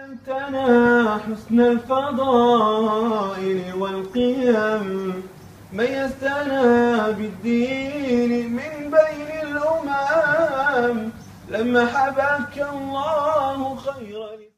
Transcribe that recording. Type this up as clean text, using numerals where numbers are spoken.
علمتنا حسن الفضائل والقيم، ميزتنا بالدين من بين الأمم، لما حباك الله خير